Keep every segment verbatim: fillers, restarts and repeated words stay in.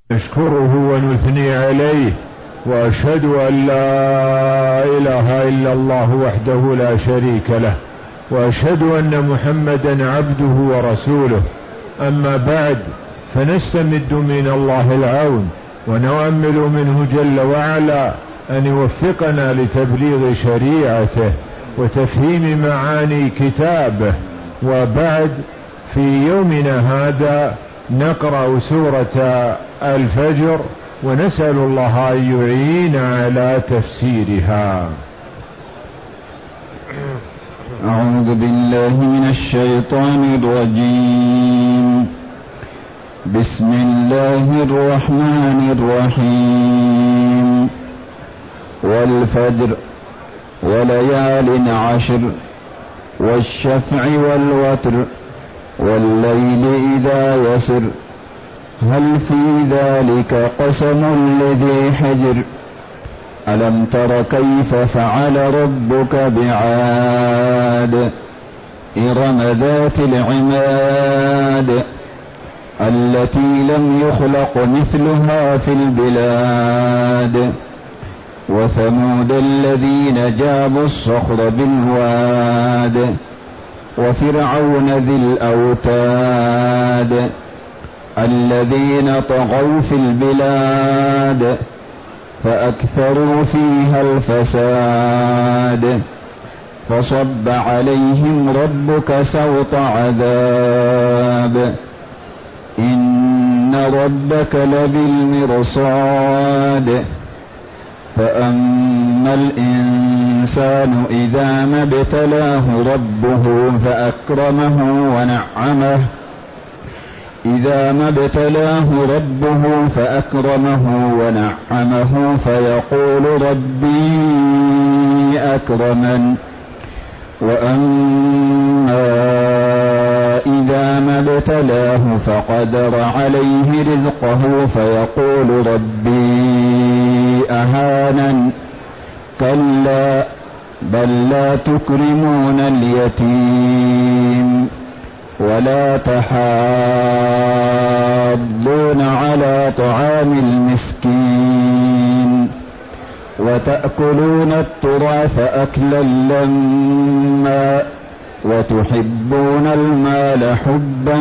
نشكره ونثني عليه، وأشهد أن لا إله إلا الله وحده لا شريك له، وأشهد أن محمدا عبده ورسوله. أما بعد، فنستمد من الله العون ونؤمل منه جل وعلا أن يوفقنا لتبليغ شريعته وتفهيم معاني كتابه. وبعد، في يومنا هذا نقرأ سورة الفجر، ونسأل الله أن يعين على تفسيرها. أعوذ بالله من الشيطان الرجيم. بسم الله الرحمن الرحيم. والفجر وليال عشر والشفع والوتر والليل إذا يسر هل في ذلك قسم لذي حجر ألم تر كيف فعل ربك بعاد إرم ذات العماد التي لم يخلق مثلها في البلاد وثمود الذين جابوا الصخر بالواد وفرعون ذي الأوتاد الذين طغوا في البلاد فأكثروا فيها الفساد فصب عليهم ربك سوط عذاب إن ربك لبالمرصاد فأما الإنسان إذا ما ابتلاه ربه فأكرمه ونعمه إذا ما ابتلاه ربه فأكرمه ونعمه فيقول ربي أكرمن وأما إذا ما ابتلاه فقدر عليه رزقه فيقول ربي أهانن كلا بل لا تكرمون اليتيم ولا تحاضون على طعام المسكين وتأكلون التراث أكلا لما وتحبون المال حبا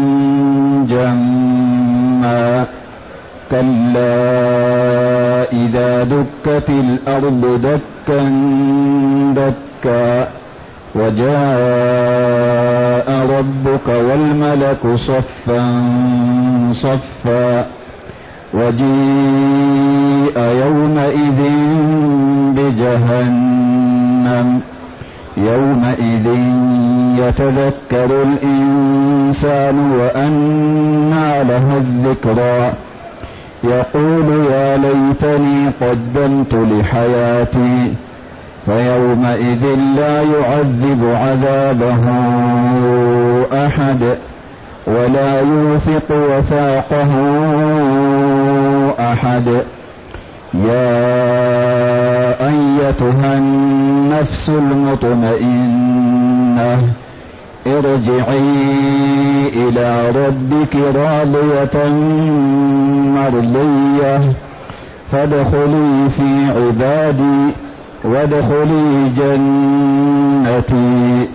جما كلا إذا دكت الأرض دكا دكا وجاء ربك والملك صفا صفا وجيء يومئذ بجهنم يومئذ يتذكر الإنسان وأنى له الذكرى يقول يا ليتني قدمت لحياتي فيومئذ لا يعذب عذابه أحد ولا يوثق وثاقه أحد يا أيتها النفس المطمئنة ارجعي إلى ربك راضية مرضية فادخلي في عبادي وادخلي جنتي.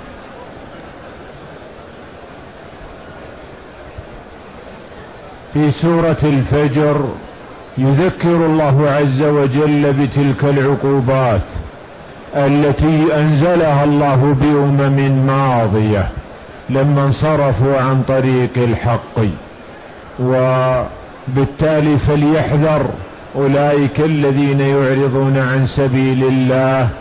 في سورة الفجر يذكر الله عز وجل بتلك العقوبات التي أنزلها الله بأمم ماضية لما انصرفوا عن طريق الحق، وبالتالي فليحذر أولئك الذين يعرضون عن سبيل الله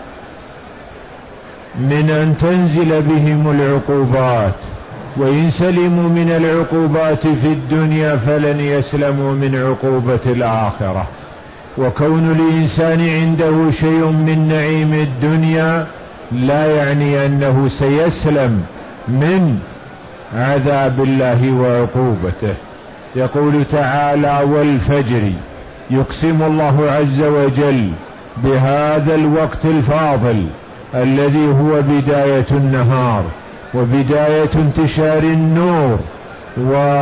من أن تنزل بهم العقوبات، وإن سلموا من العقوبات في الدنيا فلن يسلموا من عقوبة الآخرة. وكون الإنسان عنده شيء من نعيم الدنيا لا يعني أنه سيسلم من عذاب الله وعقوبته. يقول تعالى والفجر، يقسم الله عز وجل بهذا الوقت الفاضل الذي هو بداية النهار وبداية انتشار النور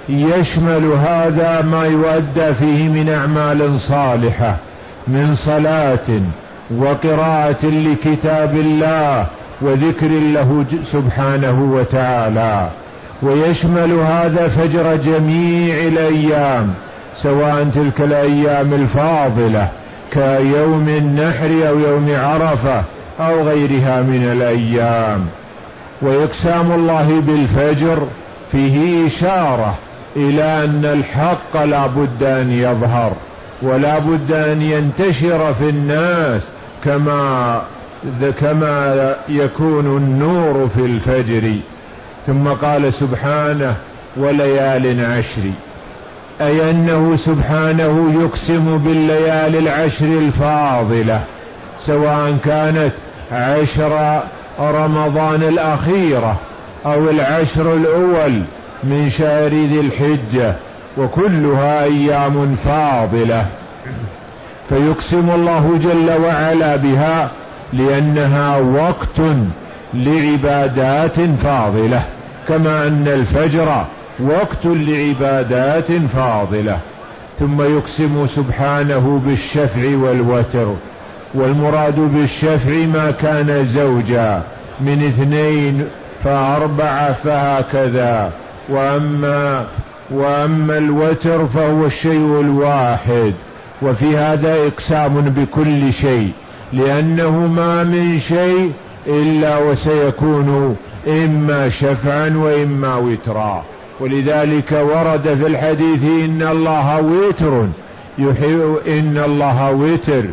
يشمل هذا ما يؤدى فيه من أعمال صالحة من صلاة وقراءة لكتاب الله وذكر له سبحانه وتعالى، ويشمل هذا فجر جميع الأيام سواء تلك الأيام الفاضلة كيوم النحر أو يوم عرفة أو غيرها من الأيام. وإقسام الله بالفجر فيه إشارة إلى أن الحق لا بد أن يظهر ولا بد أن ينتشر في الناس كما كما يكون النور في الفجر. ثم قال سبحانه وليال عشر، أي أنه سبحانه يقسم بالليالي العشر الفاضلة سواء كانت عشر رمضان الأخيرة أو العشر الأول من شهر ذي الحجة، وكلها أيام فاضلة، فيقسم الله جل وعلا بها لأنها وقت لعبادات فاضلة، كما أن الفجر وقت لعبادات فاضلة. ثم يقسم سبحانه بالشفع والوتر، والمراد بالشفع ما كان زوجا من اثنين فأربعة فهكذا، وأما, وأما الوتر فهو الشيء الواحد. وفي هذا إقسام بكل شيء لأنه ما من شيء إلا وسيكون إما شفعا وإما وترا، ولذلك ورد في الحديث إن الله وتر يحب إن الله وتر.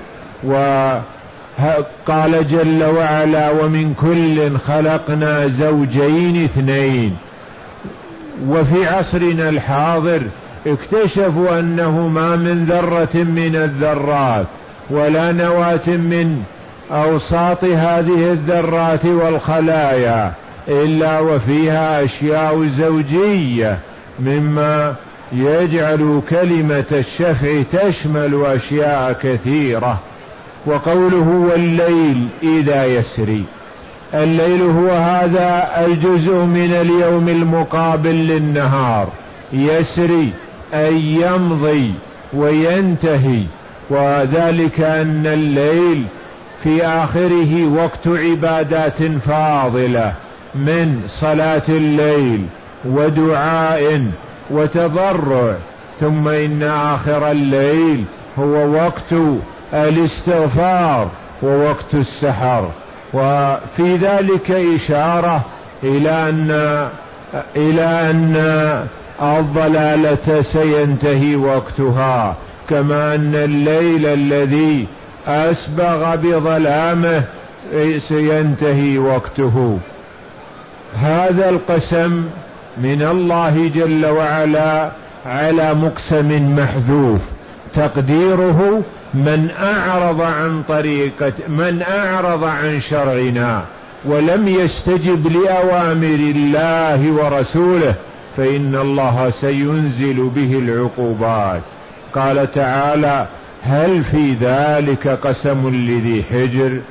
وقال جل وعلا ومن كل خلقنا زوجين اثنين. وفي عصرنا الحاضر اكتشفوا أنه ما من ذرة من الذرات ولا نواة من أوساط هذه الذرات والخلايا إلا وفيها أشياء زوجية مما يجعل كلمة الشفع تشمل أشياء كثيرة. وقوله والليل إذا يسري، الليل هو هذا الجزء من اليوم المقابل للنهار، يسري أي يمضي وينتهي، وذلك أن الليل في آخره وقت عبادات فاضلة من صلاة الليل ودعاء وتضرع، ثم إن آخر الليل هو وقت الاستغفار ووقت السحر. وفي ذلك إشارة إلى أن إلى أن الضلالة سينتهي وقتها، كما أن الليل الذي أسبغ بظلامه سينتهي وقته. هذا القسم من الله جل وعلا على مقسم محذوف، تقديره من أعرض عن طريقة من أعرض عن شرعنا ولم يستجب لأوامر الله ورسوله فإن الله سينزل به العقوبات. قال تعالى هل في ذلك قسم لذي حجر؟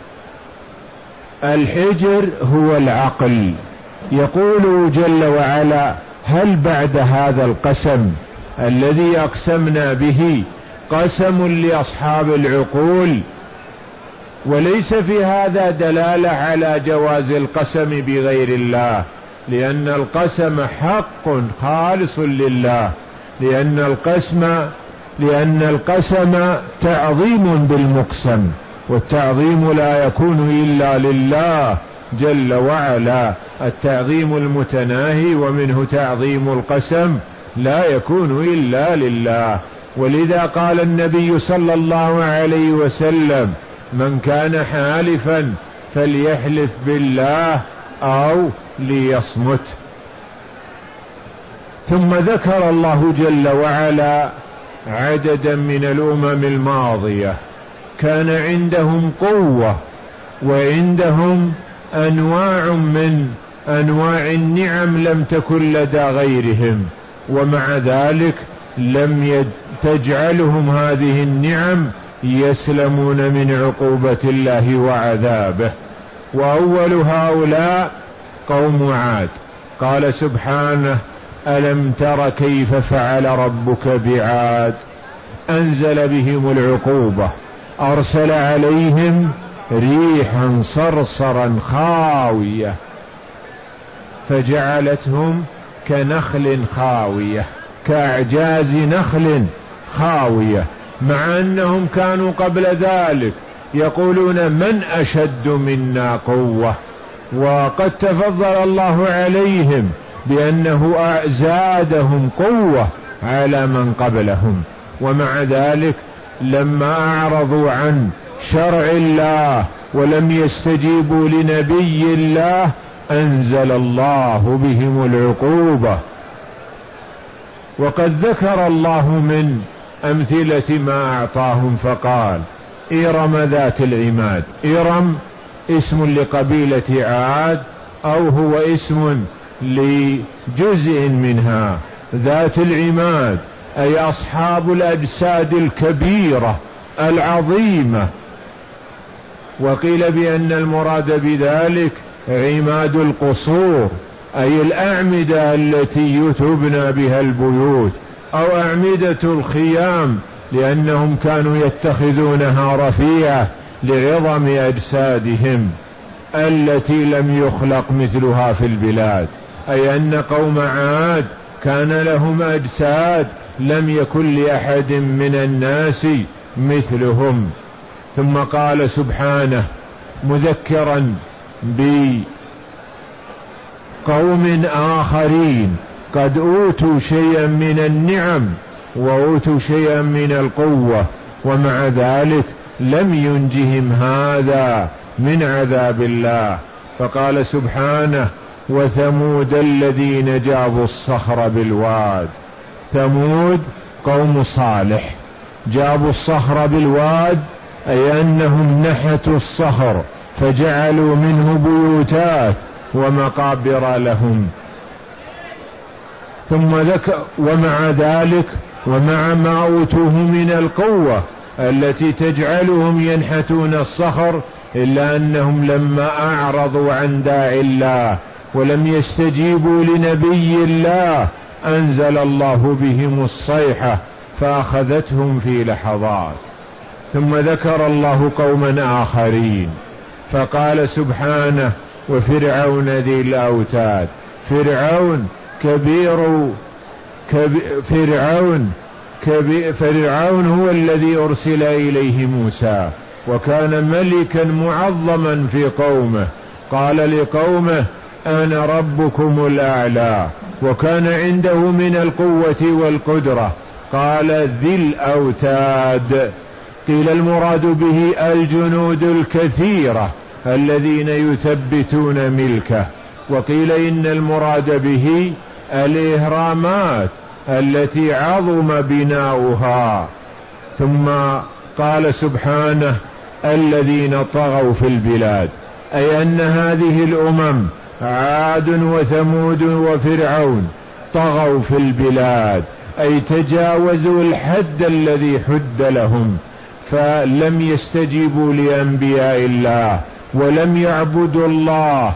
الحجر هو العقل. يقول جل وعلا هل بعد هذا القسم الذي أقسمنا به قسم لأصحاب العقول؟ وليس في هذا دلالة على جواز القسم بغير الله، لأن القسم حق خالص لله، لأن القسم لأن القسم تعظيم بالمقسم، والتعظيم لا يكون إلا لله جل وعلا، التعظيم المتناهي ومنه تعظيم القسم لا يكون إلا لله. ولذا قال النبي صلى الله عليه وسلم من كان حالفا فليحلف بالله أو ليصمت. ثم ذكر الله جل وعلا عددا من الأمم الماضية كان عندهم قوة وعندهم أنواع من أنواع النعم لم تكن لدى غيرهم، ومع ذلك لم تجعلهم هذه النعم يسلمون من عقوبة الله وعذابه. وأول هؤلاء قوم عاد، قال سبحانه ألم تر كيف فعل ربك بعاد أنزل بهم العقوبة أرسل عليهم ريحا صرصرا خاوية فجعلتهم كنخل خاوية كأعجاز نخل خاوية، مع أنهم كانوا قبل ذلك يقولون من أشد منا قوة، وقد تفضل الله عليهم بأنه زادهم قوة على من قبلهم، ومع ذلك لما أعرضوا عن شرع الله ولم يستجيبوا لنبي الله أنزل الله بهم العقوبة. وقد ذكر الله من أمثلة ما أعطاهم فقال إرم ذات العماد. إرم اسم لقبيلة عاد أو هو اسم لجزء منها. ذات العماد أي أصحاب الأجساد الكبيرة العظيمة، وقيل بأن المراد بذلك عماد القصور أي الأعمدة التي تبنى بها البيوت أو أعمدة الخيام، لأنهم كانوا يتخذونها رفيعة لعظم أجسادهم التي لم يخلق مثلها في البلاد، أي أن قوم عاد كان لهم أجساد لم يكن لأحد من الناس مثلهم. ثم قال سبحانه مذكرا بقوم آخرين قد أوتوا شيئا من النعم وأوتوا شيئا من القوة ومع ذلك لم ينجهم هذا من عذاب الله، فقال سبحانه وثمود الذين جابوا الصخر بالواد. ثمود قوم صالح جابوا الصخر بالواد أي أنهم نحتوا الصخر فجعلوا منه بيوتات ومقابر لهم. ثم ذكر ومع ذلك ومع ما أوتوه من القوة التي تجعلهم ينحتون الصخر إلا أنهم لما أعرضوا عن داعي الله ولم يستجيبوا لنبي الله أنزل الله بهم الصيحة فأخذتهم في لحظات. ثم ذكر الله قوما آخرين فقال سبحانه وفرعون ذي الأوتاد. فرعون كبير كبي فرعون كبي فرعون هو الذي أرسل إليه موسى وكان ملكا معظما في قومه، قال لقومه أنا ربكم الأعلى، وكان عنده من القوة والقدرة قال ذي الأوتاد. قيل المراد به الجنود الكثيرة الذين يثبتون ملكه، وقيل إن المراد به الإهرامات التي عظم بناؤها. ثم قال سبحانه الذين طغوا في البلاد، أي أن هذه الأمم عاد وثمود وفرعون طغوا في البلاد، أي تجاوزوا الحد الذي حد لهم فلم يستجيبوا لأنبياء الله ولم يعبدوا الله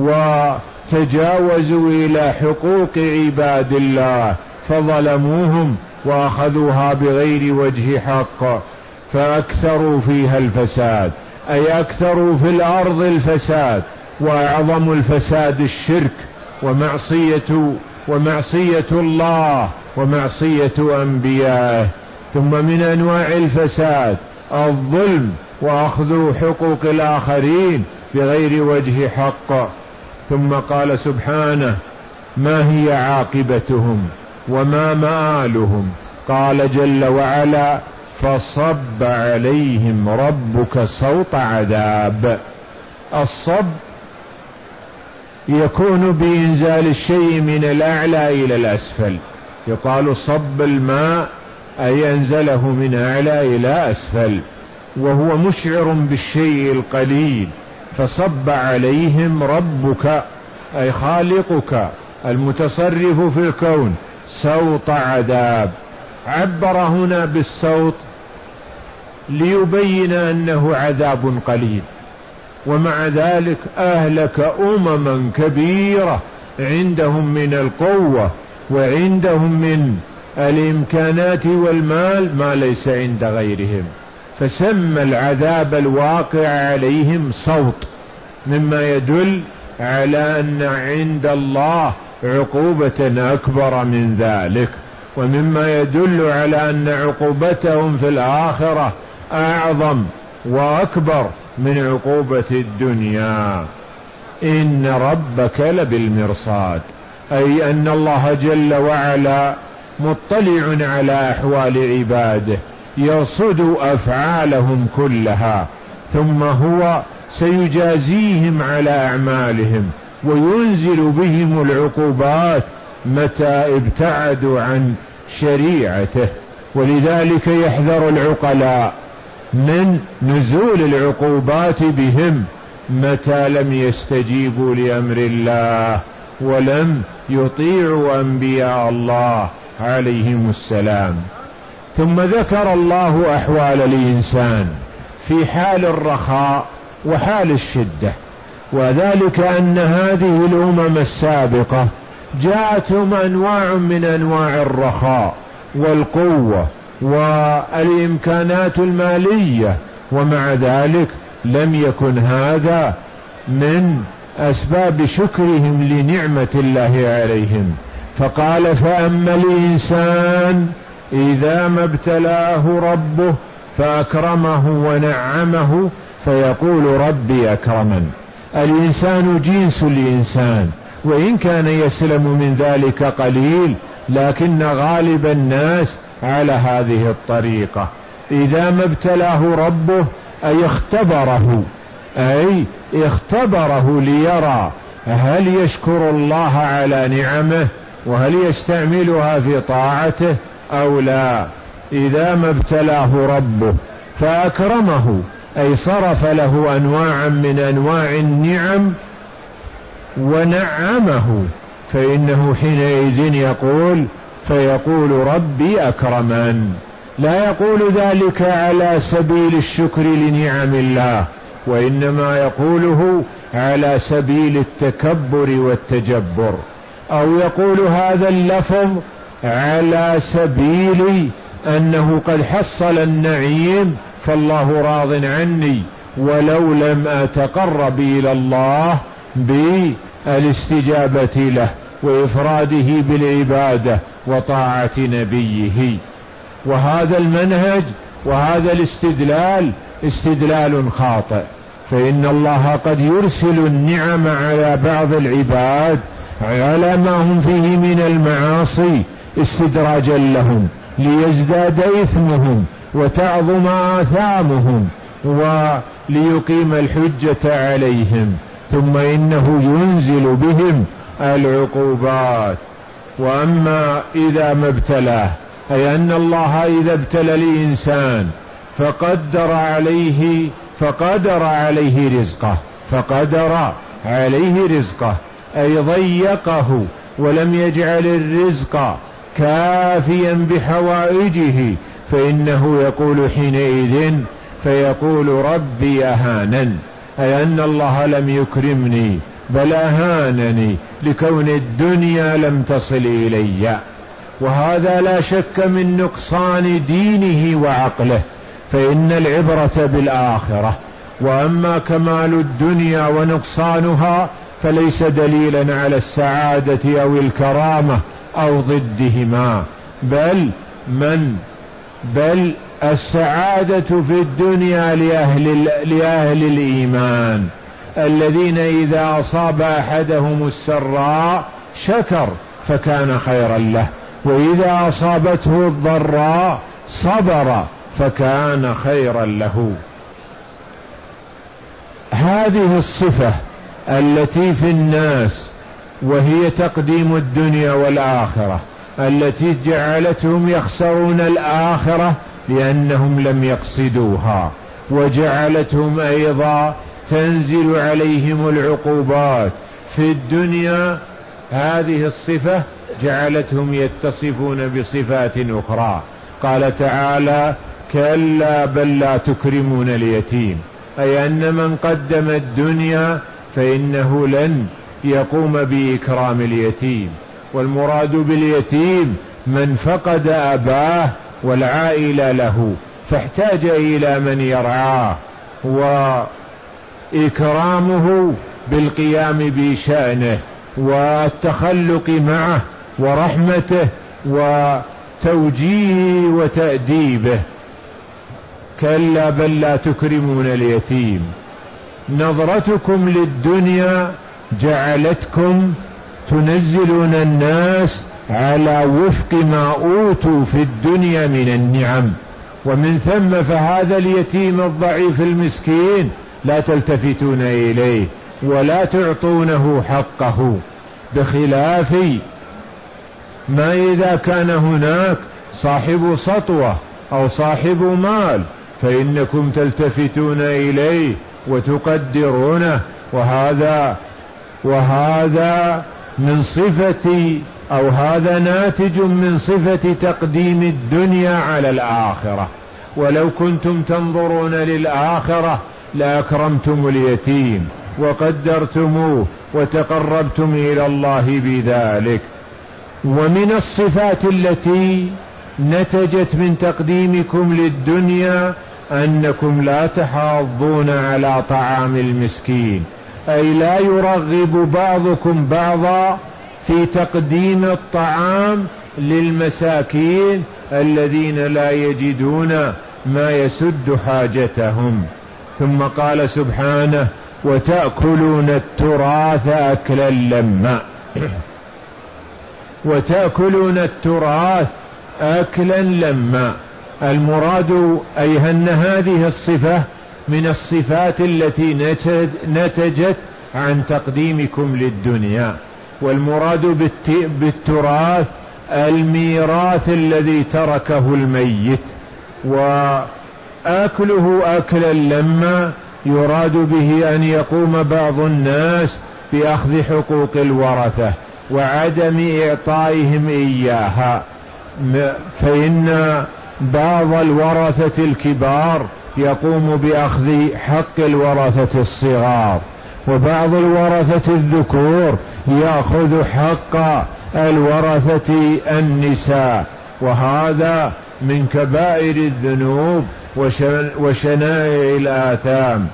وتجاوزوا إلى حقوق عباد الله فظلموهم وأخذوها بغير وجه حق فأكثروا فيها الفساد، أي أكثروا في الأرض الفساد، وأعظم الفساد الشرك ومعصية ومعصية الله ومعصية أنبيائه. ثم من أنواع الفساد الظلم وأخذ حقوق الآخرين بغير وجه حق. ثم قال سبحانه ما هي عاقبتهم وما مآلهم، قال جل وعلا فصب عليهم ربك صوت عذاب. الصب يكون بإنزال الشيء من الأعلى إلى الأسفل، يقال صب الماء أي أنزله من أعلى إلى أسفل، وهو مشعر بالشيء القليل. فصب عليهم ربك أي خالقك المتصرف في الكون صوت عذاب. عبر هنا بالصوت ليبين أنه عذاب قليل، ومع ذلك أهلك أمما كبيرة عندهم من القوة وعندهم من الإمكانات والمال ما ليس عند غيرهم، فسمى العذاب الواقع عليهم صوت، مما يدل على أن عند الله عقوبة أكبر من ذلك، ومما يدل على أن عقوبتهم في الآخرة أعظم وأكبر من عقوبة الدنيا. إن ربك لبالمرصاد، أي أن الله جل وعلا مطلع على أحوال عباده، يرصد أفعالهم كلها، ثم هو سيجازيهم على أعمالهم وينزل بهم العقوبات متى ابتعدوا عن شريعته. ولذلك يحذر العقلاء من نزول العقوبات بهم متى لم يستجيبوا لأمر الله ولم يطيعوا أنبياء الله عليهم السلام. ثم ذكر الله أحوال الإنسان في حال الرخاء وحال الشدة، وذلك أن هذه الأمم السابقة جاءتهم أنواع من أنواع الرخاء والقوة والإمكانات المالية، ومع ذلك لم يكن هذا من أسباب شكرهم لنعمة الله عليهم. فقال: فأما الإنسان إذا ما ابتلاه ربه فأكرمه ونعمه فيقول ربي أكرمن. الإنسان جنس الإنسان، وإن كان يسلم من ذلك قليل، لكن غالب الناس على هذه الطريقة. إذا ما ابتلاه ربه أي اختبره، أي اختبره ليرى هل يشكر الله على نعمه وهل يستعملها في طاعته أو لا. إذا ما ابتلاه ربه فأكرمه أي صرف له أنواعا من أنواع النعم ونعمه، فإنه حينئذ يقول فيقول ربي أكرمن. لا يقول ذلك على سبيل الشكر لنعم الله، وإنما يقوله على سبيل التكبر والتجبر، أو يقول هذا اللفظ على سبيل أنه قد حصل النعيم فالله راض عني، ولو لم أتقرب إلى الله بالاستجابة له وإفراده بالعبادة وطاعة نبيه. وهذا المنهج وهذا الاستدلال استدلال خاطئ، فإن الله قد يرسل النعم على بعض العباد على ما هم فيه من المعاصي استدراجا لهم ليزداد إثمهم وتعظم آثامهم وليقيم الحجة عليهم، ثم إنه ينزل بهم العقوبات. وأما إذا ما ابتلاه، أي أن الله إذا ابتلى الإنسان فقدر عليه فقدر عليه رزقه فقدر عليه رزقه أي ضيقه ولم يجعل الرزق كافيا بحوائجه، فإنه يقول حينئذ فيقول ربي أهانن، أي أن الله لم يكرمني بل أهانني لكون الدنيا لم تصل إلي. وهذا لا شك من نقصان دينه وعقله، فإن العبرة بالآخرة. وأما كمال الدنيا ونقصانها فليس دليلا على السعادة أو الكرامة أو ضدهما، بل من بل السعادة في الدنيا لأهل, لأهل الإيمان الذين إذا أصاب أحدهم السراء شكر فكان خيرا له، وإذا أصابته الضراء صبر فكان خيرا له. هذه الصفة التي في الناس وهي تقديم الدنيا والآخرة التي جعلتهم يخسرون الآخرة لأنهم لم يقصدوها، وجعلتهم أيضا تنزل عليهم العقوبات في الدنيا، هذه الصفة جعلتهم يتصفون بصفات أخرى. قال تعالى: كلا بل لا تكرمون اليتيم، أي أن من قدم الدنيا فإنه لن يقوم بإكرام اليتيم، والمراد باليتيم من فقد أباه والعائلة له فاحتاج إلى من يرعاه وإكرامه بالقيام بشأنه والتخلق معه ورحمته وتوجيهه وتأديبه. كلا بل لا تكرمون اليتيم. نظرتكم للدنيا جعلتكم تنزلون الناس على وفق ما أوتوا في الدنيا من النعم، ومن ثم فهذا اليتيم الضعيف المسكين لا تلتفتون إليه ولا تعطونه حقه، بخلاف ما إذا كان هناك صاحب سطوة أو صاحب مال فإنكم تلتفتون إليه وتقدرونه، وهذا وهذا من صفة أو هذا ناتج من صفة تقديم الدنيا على الآخرة. ولو كنتم تنظرون للآخرة لأكرمتم اليتيم وقدرتموه وتقربتم إلى الله بذلك. ومن الصفات التي نتجت من تقديمكم للدنيا أنكم لا تحاضون على طعام المسكين، أي لا يرغب بعضكم بعضا في تقديم الطعام للمساكين الذين لا يجدون ما يسد حاجتهم. ثم قال سبحانه وتأكلون التراث أكلا لما وتأكلون التراث أكلا لما. المراد أي أن هذه الصفة من الصفات التي نتجت عن تقديمكم للدنيا، والمراد بالتراث الميراث الذي تركه الميت. وأكله أكلا لما يراد به أن يقوم بعض الناس بأخذ حقوق الورثة وعدم إعطائهم إياها، فإن بعض الورثة الكبار يقوم بأخذ حق الورثة الصغار، وبعض الورثة الذكور يأخذ حق الورثة النساء، وهذا من كبائر الذنوب وشنائع الآثام.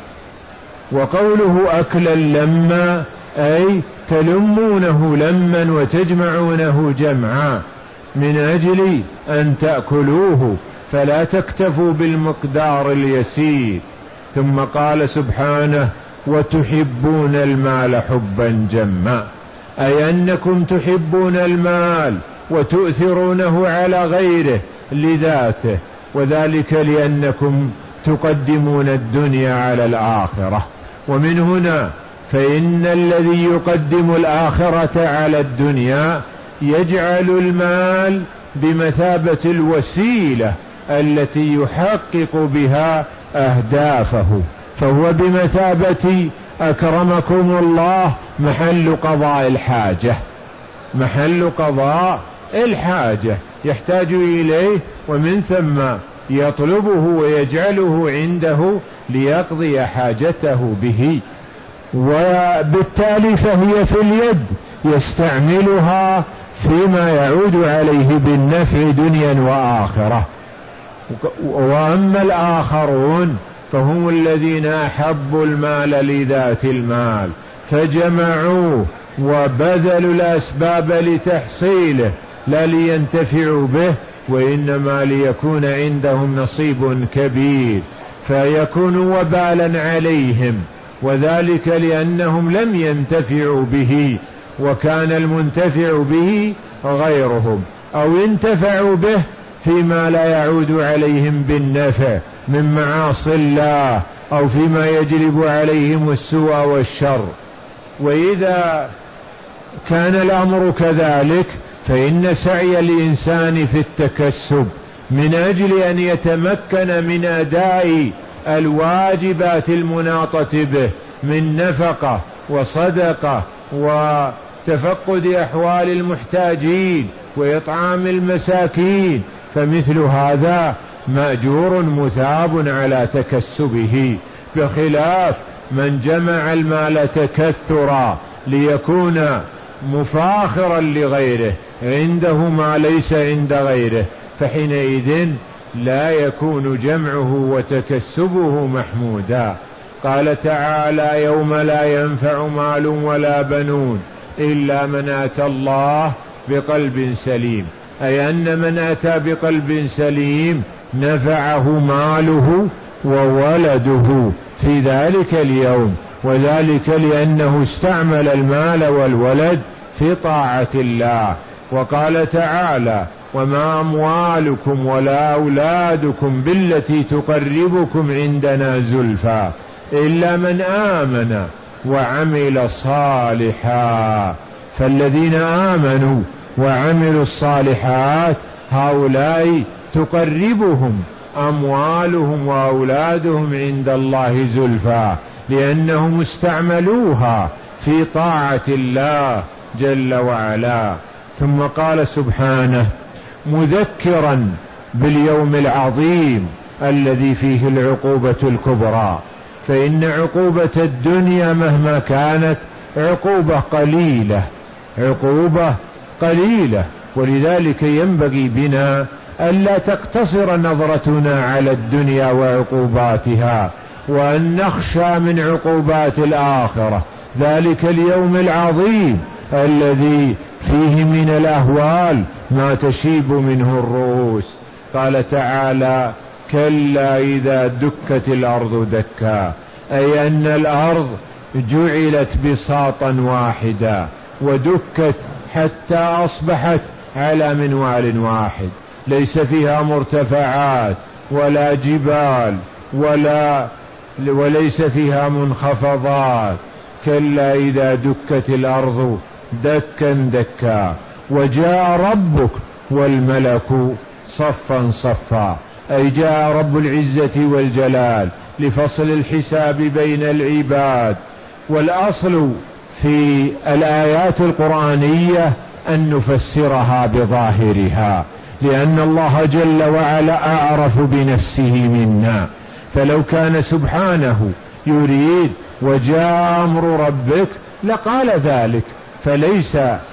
وقوله أكلا لما أي تلمونه لما وتجمعونه جمعا من أجل أن تأكلوه فلا تكتفوا بالمقدار اليسير. ثم قال سبحانه وتحبون المال حبا جما، أي أنكم تحبون المال وتؤثرونه على غيره لذاته، وذلك لأنكم تقدمون الدنيا على الآخرة. ومن هنا فإن الذي يقدم الآخرة على الدنيا يجعل المال بمثابة الوسيلة التي يحقق بها أهدافه، فهو بمثابة أكرمكم الله محل قضاء الحاجة، محل قضاء الحاجة يحتاج إليه، ومن ثم يطلبه ويجعله عنده ليقضي حاجته به. وبالتالي فهي في اليد يستعملها فيما يعود عليه بالنفع دنيا وآخرة. وأما الآخرون فهم الذين أحبوا المال لذات المال فجمعوه وبذلوا الأسباب لتحصيله لا لينتفعوا به، وإنما ليكون عندهم نصيب كبير فيكون وبالا عليهم، وذلك لأنهم لم ينتفعوا به وكان المنتفع به غيرهم، أو انتفعوا به فيما لا يعود عليهم بالنفع من معاصي الله أو فيما يجلب عليهم السوء والشر. وإذا كان الأمر كذلك فإن سعي الإنسان في التكسب من أجل أن يتمكن من أداء الواجبات المناطة به من نفقة وصدقة وتفقد أحوال المحتاجين وإطعام المساكين، فمثل هذا مأجور مثاب على تكسبه، بخلاف من جمع المال تكثرا ليكون مفاخرا لغيره، عنده ما ليس عند غيره، فحينئذ لا يكون جمعه وتكسبه محمودا. قال تعالى: يوم لا ينفع مال ولا بنون إلا من أتى الله بقلب سليم، أي أن من أتى بقلب سليم نفعه ماله وولده في ذلك اليوم، وذلك لأنه استعمل المال والولد في طاعة الله. وقال تعالى: وما أموالكم ولا أولادكم بالتي تقربكم عندنا زلفى إلا من آمن وعمل صالحا. فالذين آمنوا وعملوا الصالحات هؤلاء تقربهم أموالهم وأولادهم عند الله زلفى، لأنهم استعملوها في طاعة الله جل وعلا. ثم قال سبحانه مذكرا باليوم العظيم الذي فيه العقوبة الكبرى، فإن عقوبة الدنيا مهما كانت عقوبة قليلة، عقوبة قليلة، ولذلك ينبغي بنا ألا تقتصر نظرتنا على الدنيا وعقوباتها، وأن نخشى من عقوبات الآخرة، ذلك اليوم العظيم الذي فيه من الأهوال ما تشيب منه الرؤوس. قال تعالى: كلا إذا دكت الأرض دكا، أي أن الأرض جعلت بساطا واحدا ودكت حتى أصبحت على منوال واحد، ليس فيها مرتفعات ولا جبال ولا وليس فيها منخفضات. كلا إذا دكت الأرض دكا دكا وجاء ربك والملك صفا صفا، أي جاء رب العزة والجلال لفصل الحساب بين العباد. والأصل في الآيات القرآنية أن نفسرها بظاهرها، لأن الله جل وعلا أعرف بنفسه منا، فلو كان سبحانه يريد وجاء أمر ربك لقال ذلك، فليس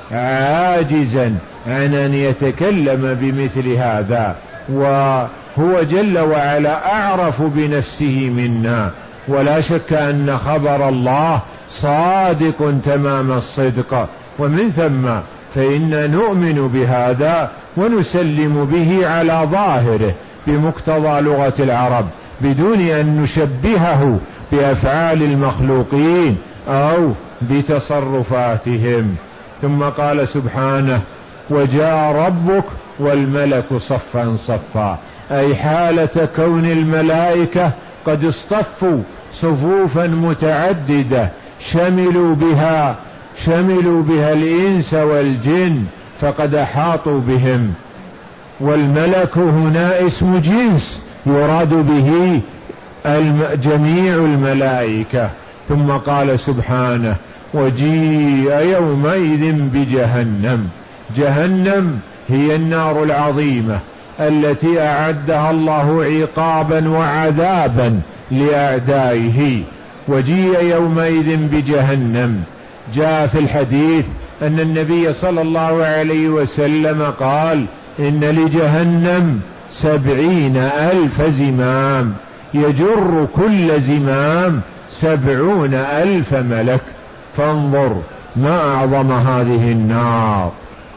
عاجزا عن أن يتكلم بمثل هذا، وهو جل وعلا أعرف بنفسه منا. ولا شك أن خبر الله صادق تمام الصدق، ومن ثم فإن نؤمن بهذا ونسلم به على ظاهره بمقتضى لغة العرب، بدون أن نشبهه بأفعال المخلوقين أو بتصرفاتهم. ثم قال سبحانه: وجاء ربك والملك صفا صفا، أي حالة كون الملائكة قد اصطفوا صفوفا متعددة شملوا بها شملوا بها الإنس والجن، فقد أحاطوا بهم. والملك هنا اسم جنس يراد به جميع الملائكة. ثم قال سبحانه: وجيء يومئذ بجهنم. جهنم هي النار العظيمة التي أعدها الله عقابا وعذابا لأعدائه. وجيء يومئذ بجهنم. جاء في الحديث أن النبي صلى الله عليه وسلم قال: إن لجهنم سبعين ألف زمام يجر كل زمام سبعون ألف ملك. فانظر ما أعظم هذه النار.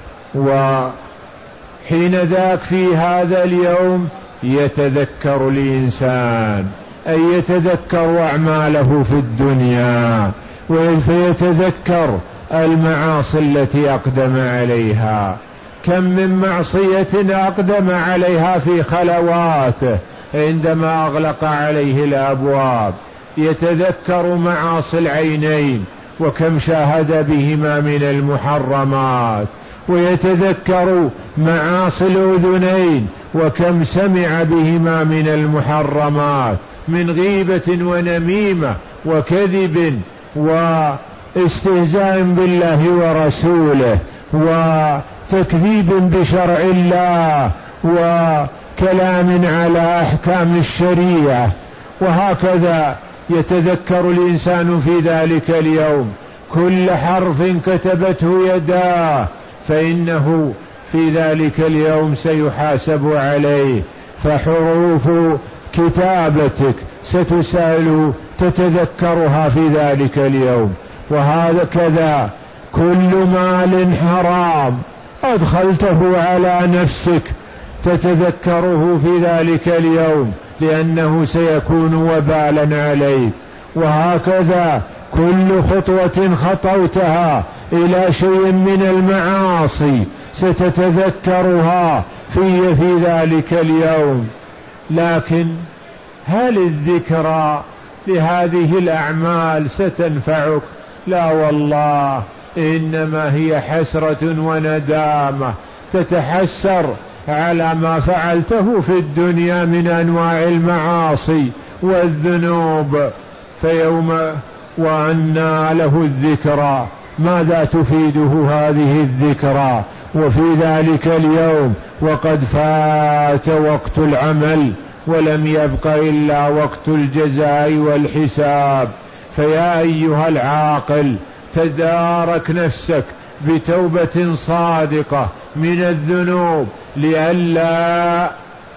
وحين ذاك في هذا اليوم يتذكر الإنسان، أي يتذكر أعماله في الدنيا، ويتذكر المعاصي التي أقدم عليها. كم من معصية أقدم عليها في خلواته عندما أغلق عليه الأبواب. يتذكر معاصي العينين وكم شاهد بهما من المحرمات، ويتذكر معاصي الأذنين وكم سمع بهما من المحرمات، من غيبة ونميمة وكذب واستهزاء بالله ورسوله وتكذيب بشرع الله وكلام على أحكام الشريعة. وهكذا يتذكر الإنسان في ذلك اليوم كل حرف كتبته يداه، فإنه في ذلك اليوم سيحاسب عليه. فحروف كتابتك ستسأل تتذكرها في ذلك اليوم. وهكذا كل مال حرام أدخلته على نفسك تتذكره في ذلك اليوم، لأنه سيكون وبالا عليك. وهكذا كل خطوة خطوتها إلى شيء من المعاصي ستتذكرها في في ذلك اليوم. لكن هل الذكرى لهذه الأعمال ستنفعك؟ لا والله، إنما هي حسرة وندامة، تتحسر على ما فعلته في الدنيا من أنواع المعاصي والذنوب. فيوم وأنى له الذكرى، ماذا تفيده هذه الذكرى وفي ذلك اليوم وقد فات وقت العمل ولم يبق إلا وقت الجزاء والحساب؟ فيا أيها العاقل، تدارك نفسك بتوبة صادقة من الذنوب لئلا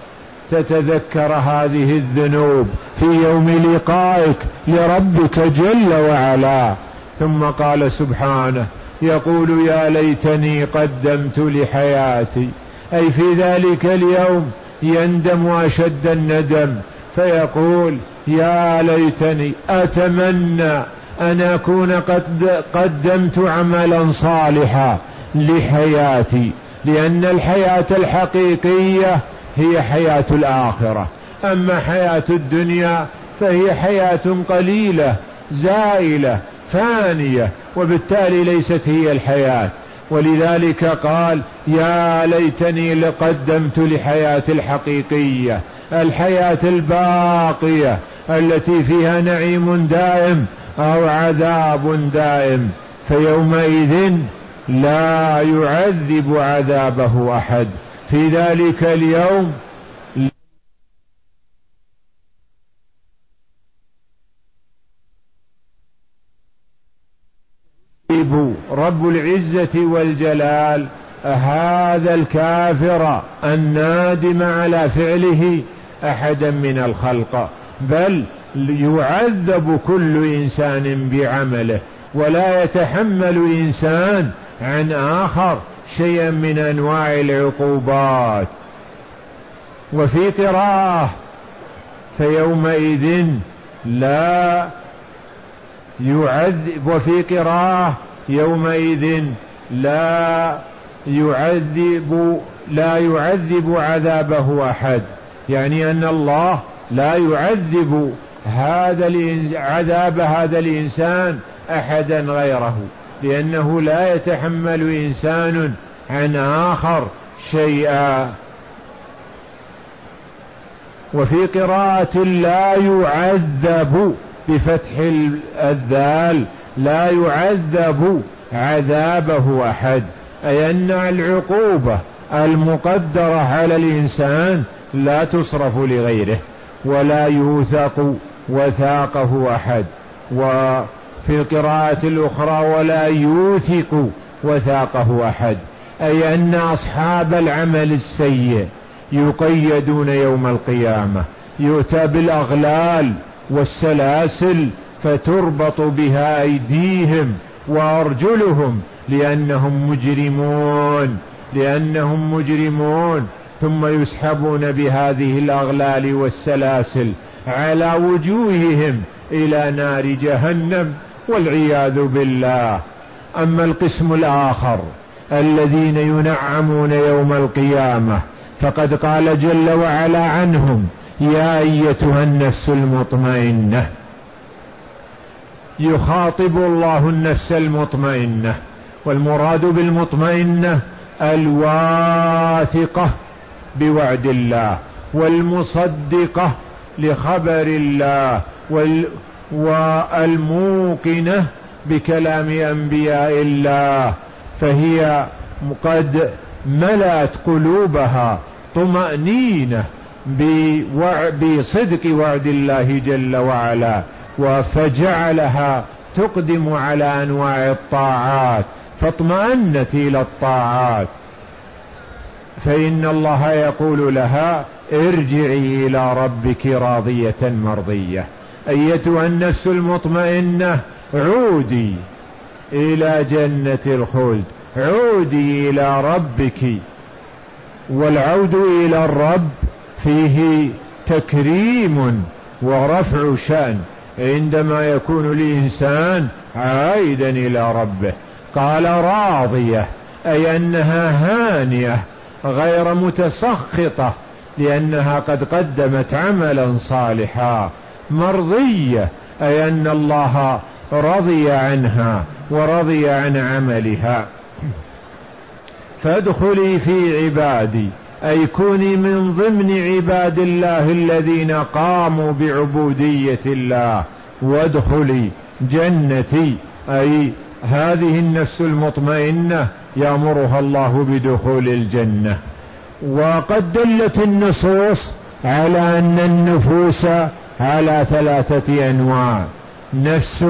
تتذكر هذه الذنوب في يوم لقائك لربك جل وعلا. ثم قال سبحانه يقول يا ليتني قدمت لحياتي، أي في ذلك اليوم يندم أشد الندم، فيقول يا ليتني أتمنى أن أكون قد قدمت عملا صالحا لحياتي، لأن الحياة الحقيقية هي حياة الآخرة، أما حياة الدنيا فهي حياة قليلة زائلة فانية، وبالتالي ليست هي الحياة. ولذلك قال يا ليتني لقدمت لحياة الحقيقية، الحياة الباقية التي فيها نعيم دائم أو عذاب دائم. فيومئذ لا يعذب عذابه أحد، في ذلك اليوم رب العزة والجلال هذا الكافر النادم على فعله أحدا من الخلق، بل يعذب كل إنسان بعمله، ولا يتحمل إنسان عن آخر شيئا من أنواع العقوبات. وفي قراءة فيومئذ لا يعذب، وفي قراءة يومئذ لا يعذب لا يعذب عذابه أحد، يعني أن الله لا يعذب هذا عذاب هذا الإنسان أحدا غيره، لأنه لا يتحمل إنسان عن آخر شيئا. وفي قراءة لا يعذب بفتح الذال لا يعذب عذابه أحد، أي أن العقوبة المقدرة على الإنسان لا تصرف لغيره ولا يوثق وثاقه أحد. وفي القراءة الأخرى ولا يوثق وثاقه أحد، أي أن أصحاب العمل السيء يقيدون يوم القيامة، يؤتى بالأغلال والسلاسل فتربط بها أيديهم وأرجلهم لأنهم مجرمون لأنهم مجرمون ثم يسحبون بهذه الأغلال والسلاسل على وجوههم إلى نار جهنم والعياذ بالله. أما القسم الآخر الذين ينعمون يوم القيامة فقد قال جل وعلا عنهم يا أيتها النفس المطمئنة. يخاطب الله النفس المطمئنة، والمراد بالمطمئنة الواثقة بوعد الله والمصدقة لخبر الله والموقنة بكلام أنبياء الله، فهي قد ملأت قلوبها طمأنينة بصدق وعد الله جل وعلا، فجعلها تقدم على أنواع الطاعات فاطمأنت إلى الطاعات، فإن الله يقول لها ارجعي إلى ربك راضية مرضية. أيتها النفس المطمئنة عودي إلى جنة الخلد، عودي إلى ربك. والعود إلى الرب فيه تكريم ورفع شأن عندما يكون الإنسان عائدا إلى ربه. قال راضية أي أنها هانية غير متسخطة لأنها قد قدمت عملا صالحا. مرضية أي أن الله رضي عنها ورضي عن عملها. فادخلي في عبادي أي كوني من ضمن عباد الله الذين قاموا بعبودية الله، وادخلي جنتي أي هذه النفس المطمئنة يأمرها الله بدخول الجنة. وقد دلت النصوص على أن النفوس على ثلاثة أنواع: نفس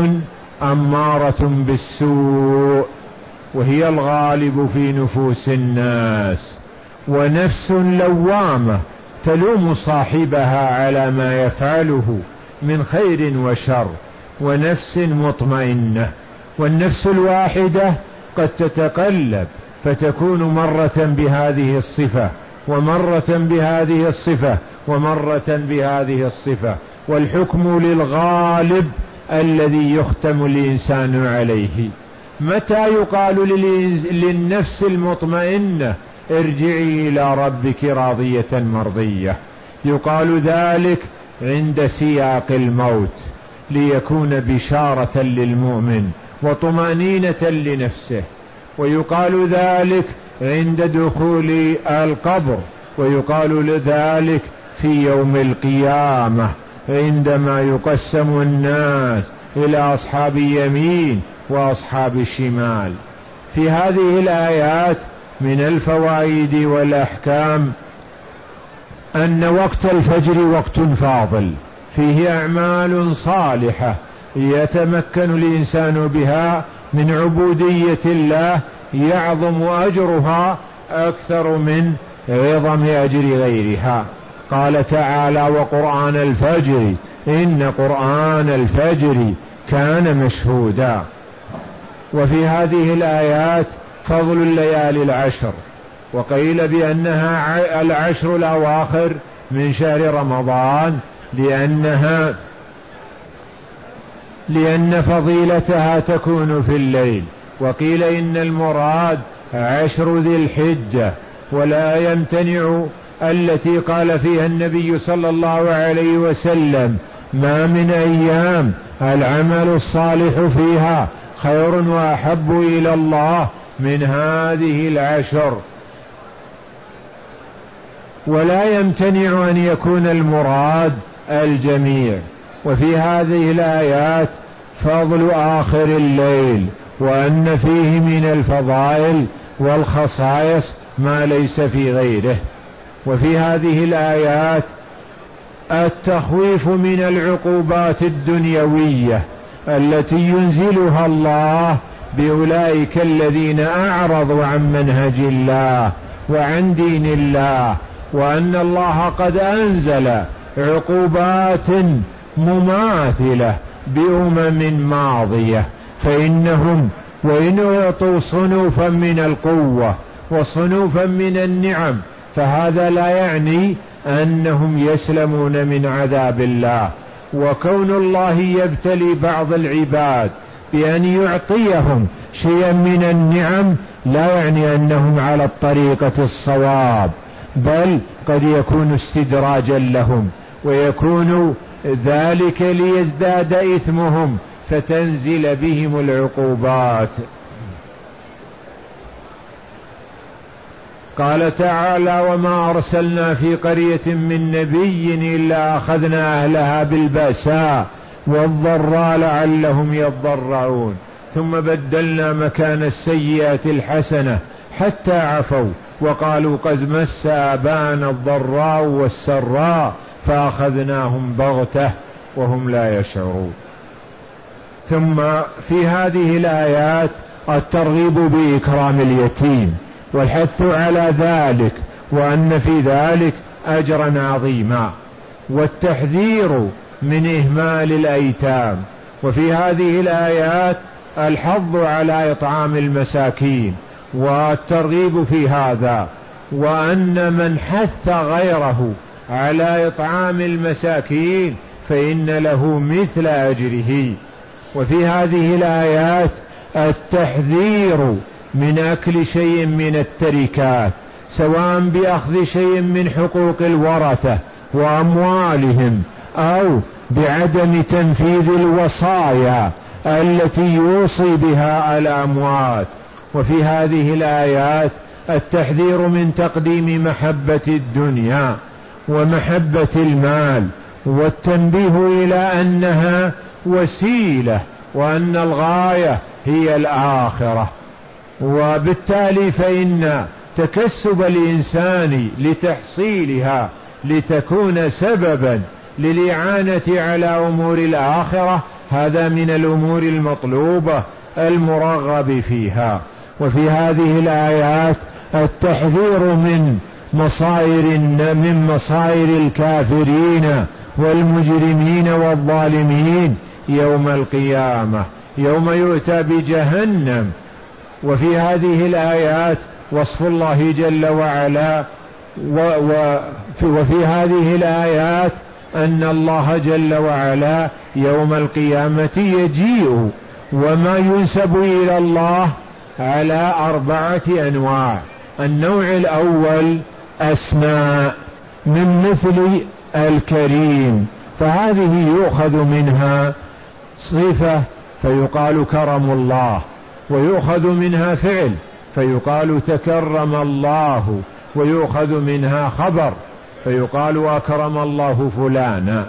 أمارة بالسوء وهي الغالب في نفوس الناس، ونفس لوامة تلوم صاحبها على ما يفعله من خير وشر، ونفس مطمئنة. والنفس الواحدة قد تتقلب فتكون مرة بهذه الصفة ومرة بهذه الصفة ومرة بهذه الصفة، والحكم للغالب الذي يختم الإنسان عليه. متى يقال للنفس المطمئنة ارجعي إلى ربك راضية مرضية؟ يقال ذلك عند سياق الموت ليكون بشارة للمؤمن وطمأنينة لنفسه، ويقال ذلك عند دخول القبر، ويقال ذلك في يوم القيامة عندما يقسم الناس إلى أصحاب يمين وأصحاب الشمال. في هذه الآيات من الفوائد والأحكام أن وقت الفجر وقت فاضل فيه أعمال صالحة يتمكن الإنسان بها من عبودية الله يعظم أجرها أكثر من عظم أجر غيرها. قال تعالى: وقرآن الفجر إن قرآن الفجر كان مشهودا. وفي هذه الآيات فضل الليالي العشر، وقيل بأنها العشر الأواخر من شهر رمضان لأنها لأن فضيلتها تكون في الليل. وقيل إن المراد عشر ذي الحجة، ولا يمتنع التي قال فيها النبي صلى الله عليه وسلم: ما من أيام العمل الصالح فيها خير وأحب إلى الله من هذه العشر. ولا يمتنع أن يكون المراد الجميع. وفي هذه الآيات فضل آخر الليل، وأن فيه من الفضائل والخصائص ما ليس في غيره. وفي هذه الآيات التخويف من العقوبات الدنيوية التي ينزلها الله بأولئك الذين أعرضوا عن منهج الله وعن دين الله، وأن الله قد أنزل عقوبات مماثلة بأمم ماضية، فإنهم وإن أعطوا صنوفا من القوة وصنوفا من النعم فهذا لا يعني أنهم يسلمون من عذاب الله. وكون الله يبتلي بعض العباد بأن يعطيهم شيئا من النعم لا يعني أنهم على الطريقة الصواب، بل قد يكون استدراجا لهم، ويكون ذلك ليزداد إثمهم فتنزل بهم العقوبات. قال تعالى: وما أرسلنا في قرية من نبي إلا أخذنا أهلها بالبأساء والضراء لعلهم يضرعون ثم بدلنا مكان السيئة الحسنة حتى عفوا وقالوا قد مس آباءنا الضراء والسراء فأخذناهم بغتة وهم لا يشعرون. ثم في هذه الآيات الترغيب بإكرام اليتيم والحث على ذلك، وأن في ذلك أجرا عظيما، والتحذير من إهمال الأيتام. وفي هذه الآيات الحظ على إطعام المساكين والترغيب في هذا، وأن من حث غيره على إطعام المساكين فإن له مثل أجره. وفي هذه الآيات التحذير من أكل شيء من التركات، سواء بأخذ شيء من حقوق الورثة وأموالهم أو بعدم تنفيذ الوصايا التي يوصي بها الأموات. وفي هذه الآيات التحذير من تقديم محبة الدنيا ومحبة المال، والتنبيه إلى أنها وسيلة وأن الغاية هي الآخرة. وبالتالي فإن تكسب الإنسان لتحصيلها لتكون سببا للإعانة على أمور الآخرة هذا من الأمور المطلوبة المرغب فيها. وفي هذه الآيات التحذير من مصائر من مصائر الكافرين والمجرمين والظالمين يوم القيامة، يوم يؤتى بجهنم. وفي هذه الآيات وصف الله جل وعلا، وفي هذه الآيات أن الله جل وعلا يوم القيامة يجيء، وما ينسب إلى الله على أربعة أنواع. النوع الأول أسماء من مثل الكريم، فهذه يؤخذ منها صفة فيقال كرم الله، ويؤخذ منها فعل فيقال تكرم الله، ويؤخذ منها خبر فيقال أكرم الله فلانا.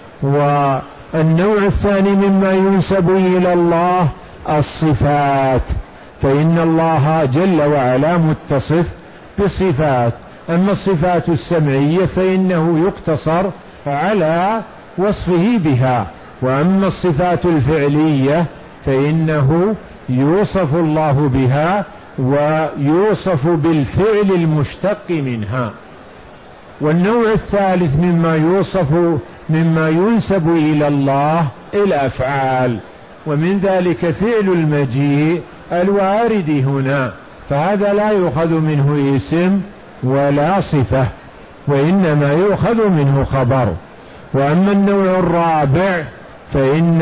والنوع الثاني مما ينسب إلى الله الصفات، فإن الله جل وعلا متصف بالصفات. أما الصفات السمعية فإنه يقتصر على وصفه بها، وأما الصفات الفعلية فإنه يوصف الله بها ويوصف بالفعل المشتق منها. والنوع الثالث مما يوصف مما ينسب إلى الله الأفعال، ومن ذلك فعل المجيء الوارد هنا، فهذا لا يؤخذ منه اسم ولا صفة، وإنما يؤخذ منه خبر. وأما النوع الرابع فإن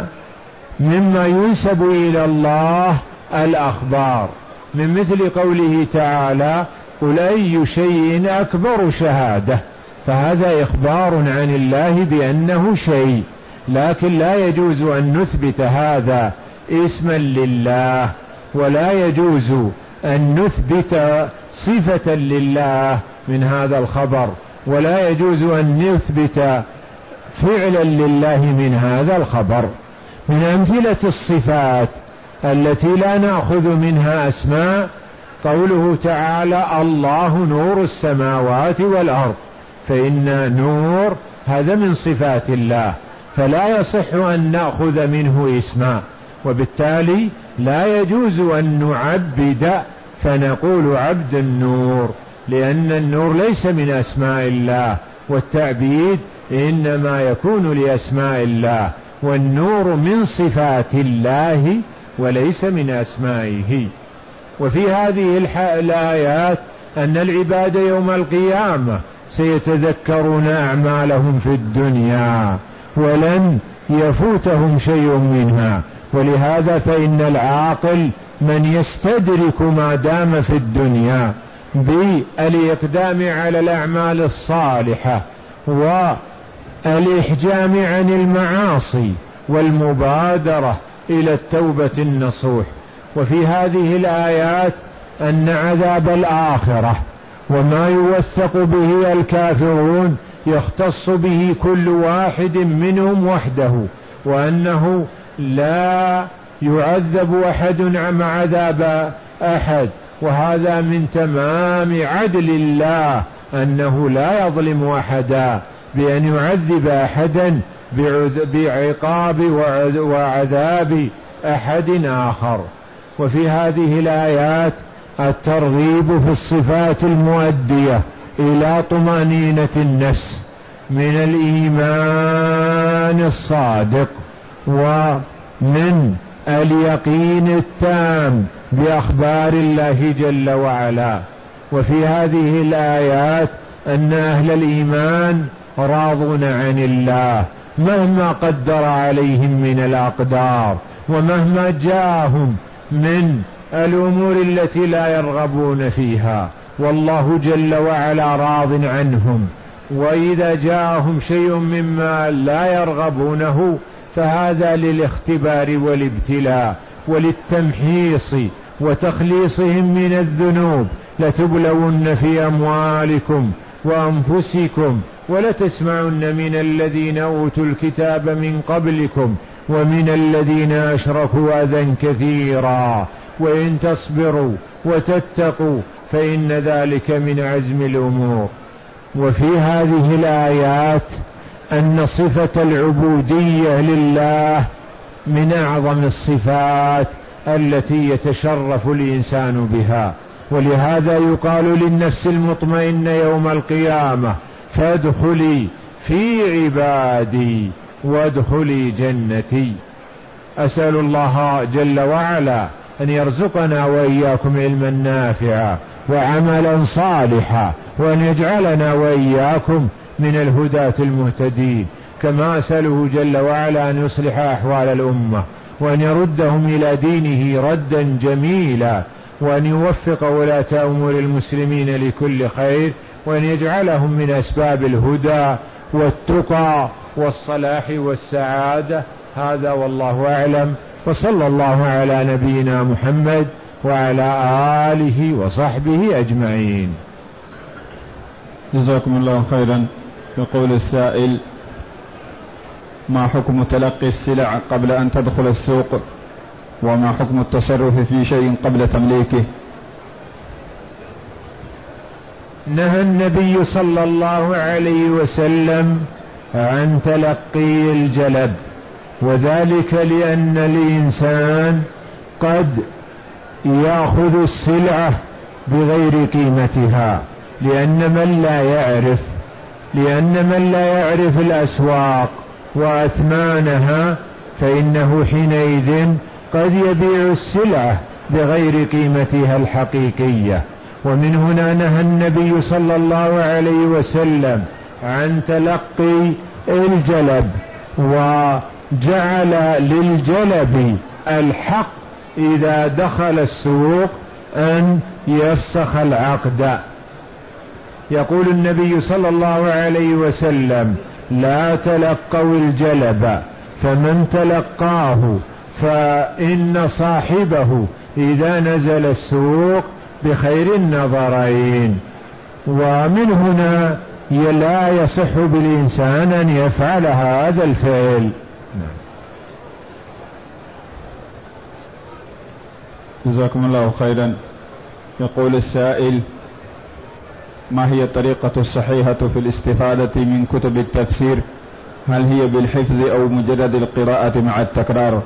مما ينسب إلى الله الأخبار، من مثل قوله تعالى قل أي شيء أكبر شهادة، فهذا إخبار عن الله بأنه شيء، لكن لا يجوز أن نثبت هذا اسما لله، ولا يجوز أن نثبت صفة لله من هذا الخبر، ولا يجوز أن نثبت فعلا لله من هذا الخبر. من أمثلة الصفات التي لا نأخذ منها أسماء قوله تعالى الله نور السماوات والأرض، فإن نور هذا من صفات الله، فلا يصح أن نأخذ منه اسما، وبالتالي لا يجوز أن نعبد فنقول عبد النور، لأن النور ليس من أسماء الله، والتعبيد إنما يكون لأسماء الله، والنور من صفات الله وليس من أسمائه. وفي هذه الآيات أن العباد يوم القيامة سيتذكرون أعمالهم في الدنيا ولن يفوتهم شيء منها، ولهذا فإن العاقل من يستدرك ما دام في الدنيا بالإقدام على الأعمال الصالحة والإحجام عن المعاصي والمبادرة إلى التوبة النصوح. وفي هذه الآيات أن عذاب الآخرة وما يوثق به الكافرون يختص به كل واحد منهم وحده، وأنه لا يعذب أحد مع عذاب أحد، وهذا من تمام عدل الله أنه لا يظلم أحدا بأن يعذب أحدا بعقاب وعذاب أحد آخر. وفي هذه الآيات الترغيب في الصفات المؤدية إلى طمأنينة النفس من الإيمان الصادق ومن اليقين التام بأخبار الله جل وعلا. وفي هذه الآيات أن أهل الإيمان راضون عن الله مهما قدر عليهم من الأقدار، ومهما جاءهم من الأمور التي لا يرغبون فيها، والله جل وعلا راض عنهم. وإذا جاءهم شيء مما لا يرغبونه فهذا للاختبار والابتلاء وللتمحيص وتخليصهم من الذنوب. لتبلون في أموالكم وأنفسكم ولتسمعن من الذين أوتوا الكتاب من قبلكم ومن الذين أشركوا أذى كثيرا وإن تصبروا وتتقوا فإن ذلك من عزم الأمور. وفي هذه الآيات أن صفة العبودية لله من أعظم الصفات التي يتشرف الإنسان بها، ولهذا يقال للنفس المطمئنة يوم القيامة فادخلي في عبادي وادخلي جنتي. أسأل الله جل وعلا أن يرزقنا وإياكم علما نافعا وعملا صالحا، وأن يجعلنا وإياكم من الهداة المهتدين، كما أسأله جل وعلا أن يصلح أحوال الأمة وأن يردهم إلى دينه ردا جميلا، وأن يوفق ولاة أمور المسلمين لكل خير، وأن يجعلهم من أسباب الهدى والتقى والصلاح والسعادة. هذا والله أعلم، وصلى الله على نبينا محمد وعلى آله وصحبه أجمعين. جزاكم الله خيرا. يقول السائل: ما حكم تلقي السلع قبل أن تدخل السوق؟ وما حكم التصرف في شيء قبل تمليكه؟ نهى النبي صلى الله عليه وسلم عن تلقي الجلب، وذلك لأن الإنسان قد يأخذ السلعة بغير قيمتها، لأن من لا يعرف لأن من لا يعرف الأسواق وأثمانها فإنه حينئذ قد يبيع السلعة بغير قيمتها الحقيقية. ومن هنا نهى النبي صلى الله عليه وسلم عن تلقي الجلب، وجعل للجلب الحق إذا دخل السوق أن يفسخ العقد. يقول النبي صلى الله عليه وسلم: لا تلقوا الجلب، فمن تلقاه فإن صاحبه إذا نزل السوق بخير النظرين. ومن هنا لا يصح بالإنسان أن يفعل هذا الفعل. جزاكم الله خيرا. يقول السائل: ما هي الطريقة الصحيحة في الاستفادة من كتب التفسير؟ هل هي بالحفظ أو مجرد القراءة مع التكرار؟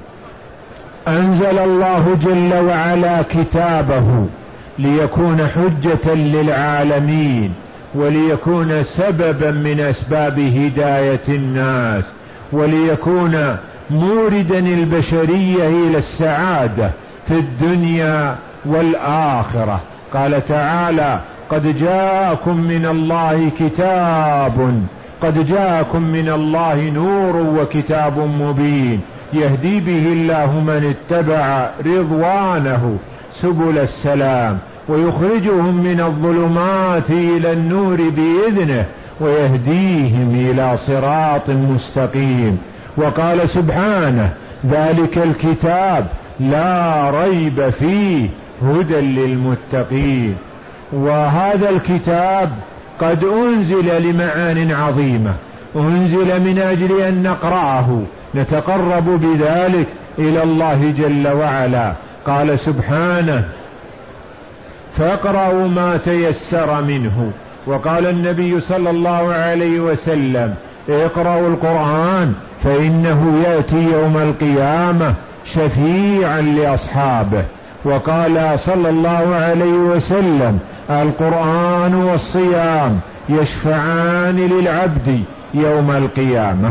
أنزل الله جل وعلا كتابه ليكون حجة للعالمين، وليكون سببا من أسباب هداية الناس، وليكون موردا البشرية إلى السعادة في الدنيا والآخرة. قال تعالى: قد جاءكم من الله كتاب قد جاءكم من الله نور وكتاب مبين يهدي به الله من اتبع رضوانه سبل السلام ويخرجهم من الظلمات إلى النور بإذنه ويهديهم إلى صراط مستقيم. وقال سبحانه: ذلك الكتاب لا ريب فيه هدى للمتقين. وهذا الكتاب قد أنزل لمعان عظيمة، أنزل من أجل أن نقرأه نتقرب بذلك إلى الله جل وعلا. قال سبحانه: فاقرأوا ما تيسر منه. وقال النبي صلى الله عليه وسلم: اقرأوا القرآن فإنه يأتي يوم القيامة شفيعا لأصحابه. وقال صلى الله عليه وسلم: القرآن والصيام يشفعان للعبد يوم القيامة.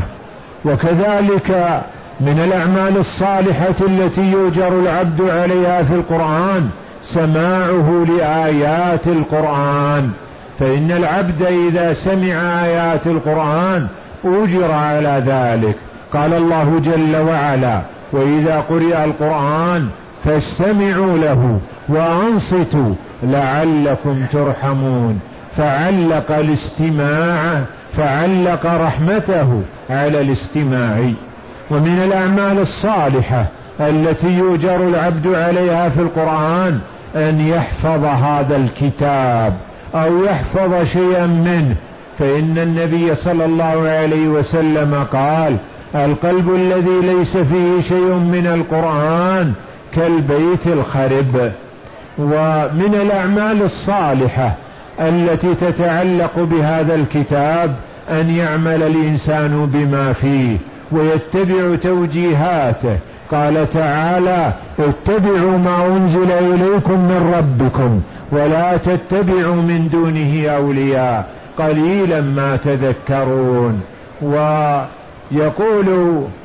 وكذلك من الأعمال الصالحة التي يؤجر العبد عليها في القرآن سماعه لآيات القرآن، فإن العبد إذا سمع آيات القرآن أجر على ذلك. قال الله جل وعلا: وإذا قرئ القرآن فاستمعوا له وأنصتوا لعلكم ترحمون. فعلق الاستماع فعلق رحمته على الاستماع. ومن الأعمال الصالحة التي يؤجر العبد عليها في القرآن أن يحفظ هذا الكتاب أو يحفظ شيئا منه، فإن النبي صلى الله عليه وسلم قال: القلب الذي ليس فيه شيء من القرآن كالبيت الخرب. ومن الأعمال الصالحة التي تتعلق بهذا الكتاب أن يعمل الإنسان بما فيه ويتبع توجيهاته. قال تعالى: اتبعوا ما أنزل إليكم من ربكم ولا تتبعوا من دونه أولياء قليلا ما تذكرون. ويقول: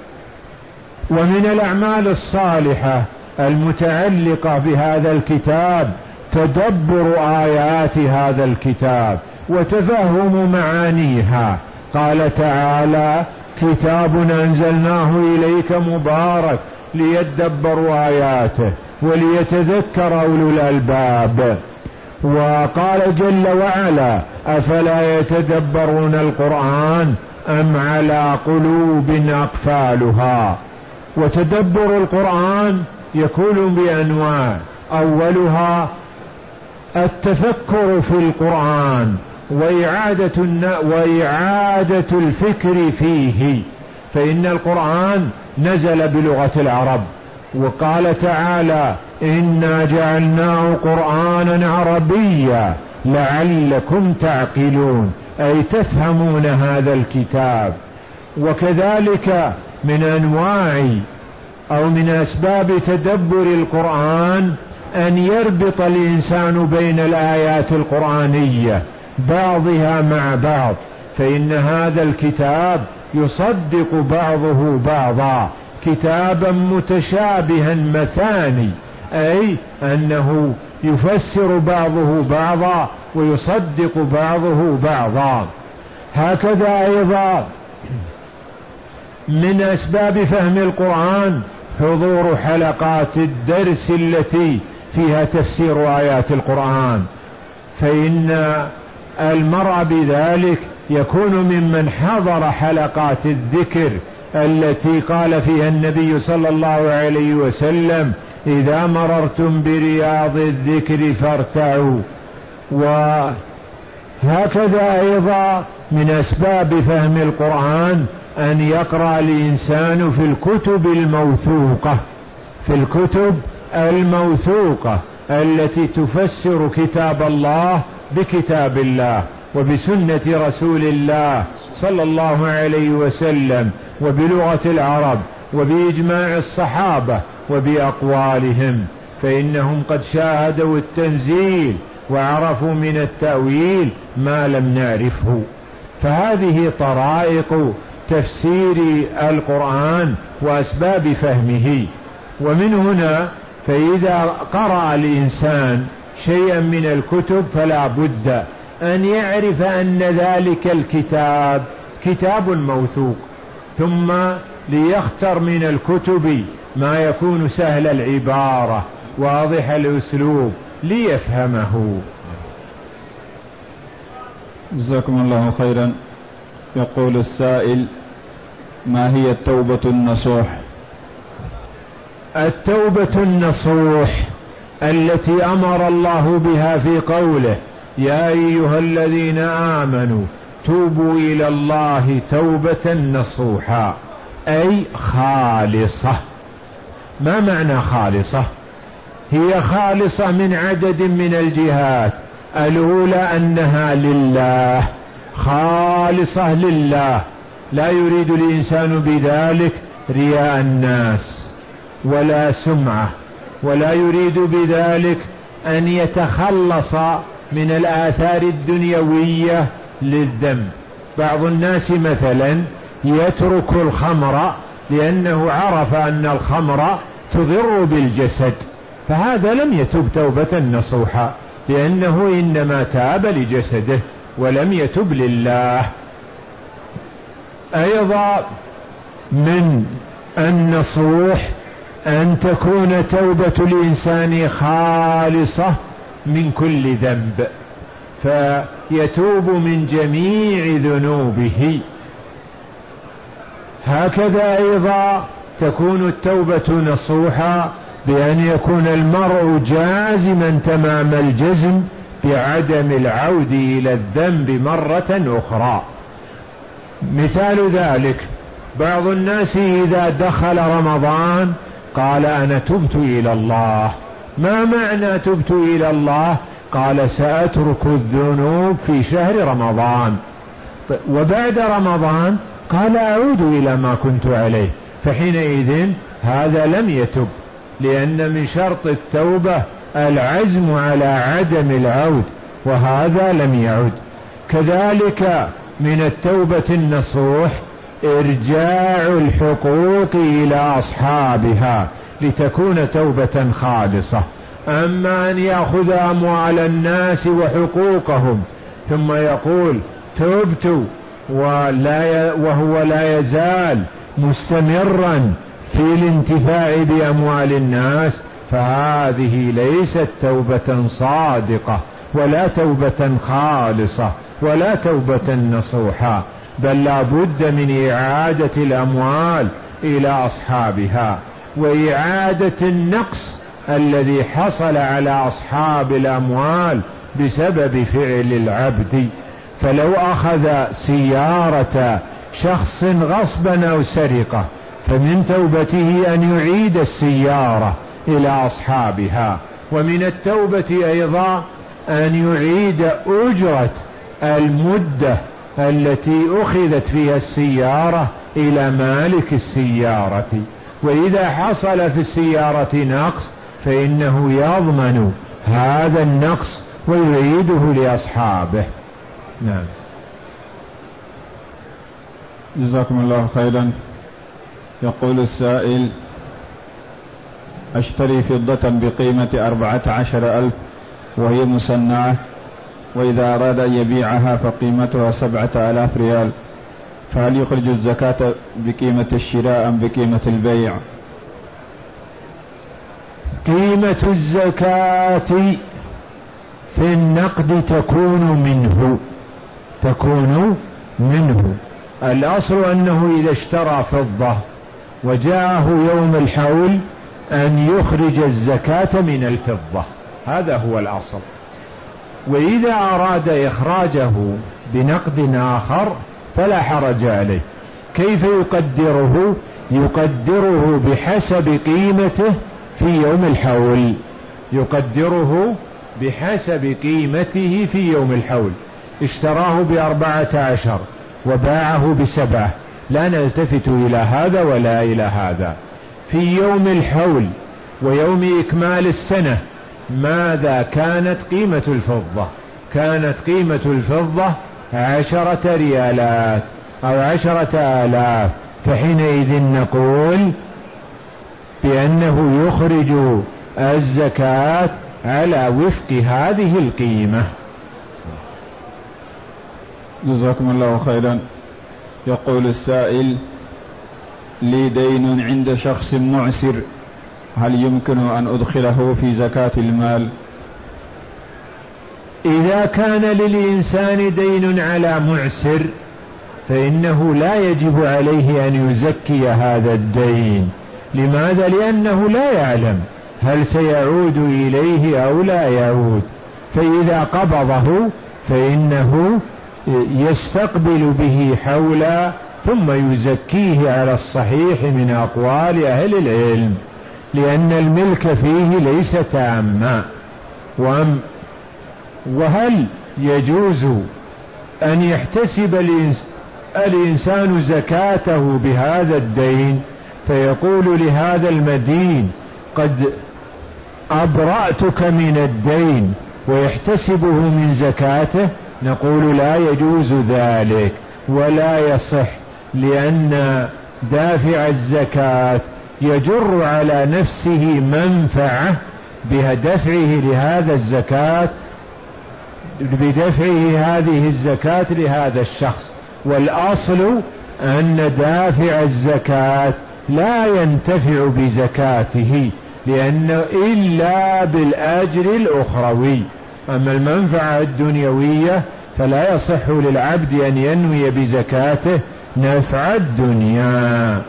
ومن الأعمال الصالحة المتعلقة بهذا الكتاب تدبر آيات هذا الكتاب وتفهم معانيها. قال تعالى: كتاب أنزلناه إليك مبارك ليدبروا آياته وليتذكر أولو الألباب. وقال جل وعلا: أفلا يتدبرون القرآن أم على قلوب أقفالها. وتدبر القرآن يكون بأنواع: أولها التفكر في القرآن وإعادة, وإعادة الفكر فيه، فإن القرآن نزل بلغة العرب. وقال تعالى: إنا جعلناه قرآنا عربيا لعلكم تعقلون، أي تفهمون هذا الكتاب. وكذلك من أنواع أو من أسباب تدبر القرآن أن يربط الإنسان بين الآيات القرآنية بعضها مع بعض، فإن هذا الكتاب يصدق بعضه بعضا، كتابا متشابها مثاني، أي أنه يفسر بعضه بعضا ويصدق بعضه بعضا. هكذا أيضا من أسباب فهم القرآن حضور حلقات الدرس التي فيها تفسير آيات القرآن، فإن المرء بذلك يكون ممن حضر حلقات الذكر التي قال فيها النبي صلى الله عليه وسلم: إذا مررتم برياض الذكر فارتعوا. وهكذا أيضا من أسباب فهم القرآن أن يقرأ الإنسان في الكتب الموثوقة في الكتب الموثوقة التي تفسر كتاب الله بكتاب الله وبسنة رسول الله صلى الله عليه وسلم وبلغة العرب وبإجماع الصحابة وبأقوالهم، فإنهم قد شاهدوا التنزيل وعرفوا من التأويل ما لم نعرفه. فهذه طرائق تفسير القرآن وأسباب فهمه. ومن هنا فإذا قرأ الإنسان شيئا من الكتب فلا بد أن يعرف أن ذلك الكتاب كتاب موثوق، ثم ليختر من الكتب ما يكون سهل العبارة واضح الأسلوب ليفهمه. جزاكم الله خيرا. يقول السائل: ما هي التوبة النصوح؟ التوبة النصوح التي أمر الله بها في قوله: يا أيها الذين آمنوا توبوا إلى الله توبة نصوحا، أي خالصة. ما معنى خالصة؟ هي خالصة من عدد من الجهات. الأولى أنها لله، خالصة لله، لا يريد الإنسان بذلك رياء الناس ولا سمعة، ولا يريد بذلك أن يتخلص من الآثار الدنيوية للذنب. بعض الناس مثلا يترك الخمر لأنه عرف أن الخمر تضر بالجسد، فهذا لم يتب توبة نصوحا، لأنه إنما تاب لجسده ولم يتب لله. أيضا من النصوح أن تكون توبة الإنسان خالصة من كل ذنب، فيتوب من جميع ذنوبه. هكذا أيضا تكون التوبة نصوحا بأن يكون المرء جازما تمام الجزم بعدم العود إلى الذنب مرة أخرى. مثال ذلك بعض الناس إذا دخل رمضان قال أنا تبت إلى الله. ما معنى تبت إلى الله؟ قال سأترك الذنوب في شهر رمضان، وبعد رمضان قال أعود إلى ما كنت عليه، فحينئذ هذا لم يتب، لأن من شرط التوبة العزم على عدم العود، وهذا لم يعد. كذلك من التوبة النصوح إرجاع الحقوق إلى أصحابها لتكون توبة خالصة. أما أن يأخذ أموال الناس وحقوقهم ثم يقول تبت ولا وهو لا يزال مستمرا في الانتفاع بأموال الناس، فهذه ليست توبة صادقة ولا توبة خالصة ولا توبة نصوحة، بل لا بد من إعادة الأموال إلى أصحابها وإعادة النقص الذي حصل على أصحاب الأموال بسبب فعل العبد. فلو أخذ سيارة شخص غصبا أو سرقة فمن توبته أن يعيد السيارة إلى أصحابها. ومن التوبة أيضا أن يعيد أجرة المدة التي أخذت فيها السيارة إلى مالك السيارة، وإذا حصل في السيارة نقص فإنه يضمن هذا النقص ويعيده لأصحابه. نعم. جزاكم الله خيرا. يقول السائل: أشتري فضة بقيمة أربعة عشر ألف وهي مسنعة، وإذا أراد أن يبيعها فقيمتها سبعة آلاف ريال، فهل يخرج الزكاة بقيمة الشراء أم بقيمة البيع؟ قيمة الزكاة في النقد تكون منه تكون منه الأصل أنه إذا اشترى فضة وجاءه يوم الحول أن يخرج الزكاة من الفضة، هذا هو الأصل. وإذا أراد إخراجه بنقد آخر فلا حرج عليه. كيف يقدره؟ يقدره بحسب قيمته في يوم الحول، يقدره بحسب قيمته في يوم الحول. اشتراه بأربعة عشر وباعه بسبعة، لا نلتفت إلى هذا ولا إلى هذا. في يوم الحول ويوم إكمال السنة ماذا كانت قيمة الفضة؟ كانت قيمة الفضة عشرة ريالات أو عشرة آلاف، فحينئذ نقول بأنه يخرج الزكاة على وفق هذه القيمة. جزاكم الله خيرا. يقول السائل: لي دين عند شخص معسر، هل يمكن أن أدخله في زكاة المال؟ إذا كان للإنسان دين على معسر فإنه لا يجب عليه أن يزكي هذا الدين. لماذا؟ لأنه لا يعلم هل سيعود إليه أو لا يعود، فإذا قبضه فإنه يستقبل به حولا ثم يزكيه على الصحيح من أقوال أهل العلم، لأن الملك فيه ليس تاما. وهل يجوز أن يحتسب الإنسان الإنسان زكاته بهذا الدين فيقول لهذا المدين قد أبرأتك من الدين ويحتسبه من زكاته، نقول لا يجوز ذلك ولا يصح، لأن دافع الزكاة يجر على نفسه منفعة بدفعه لهذا الزكاة بدفعه هذه الزكاة لهذا الشخص. والأصل أن دافع الزكاة لا ينتفع بزكاته لأنه إلا بالأجر الأخروي، أما المنفعة الدنيوية فلا يصح للعبد أن ينوي بزكاته نفع الدنيا.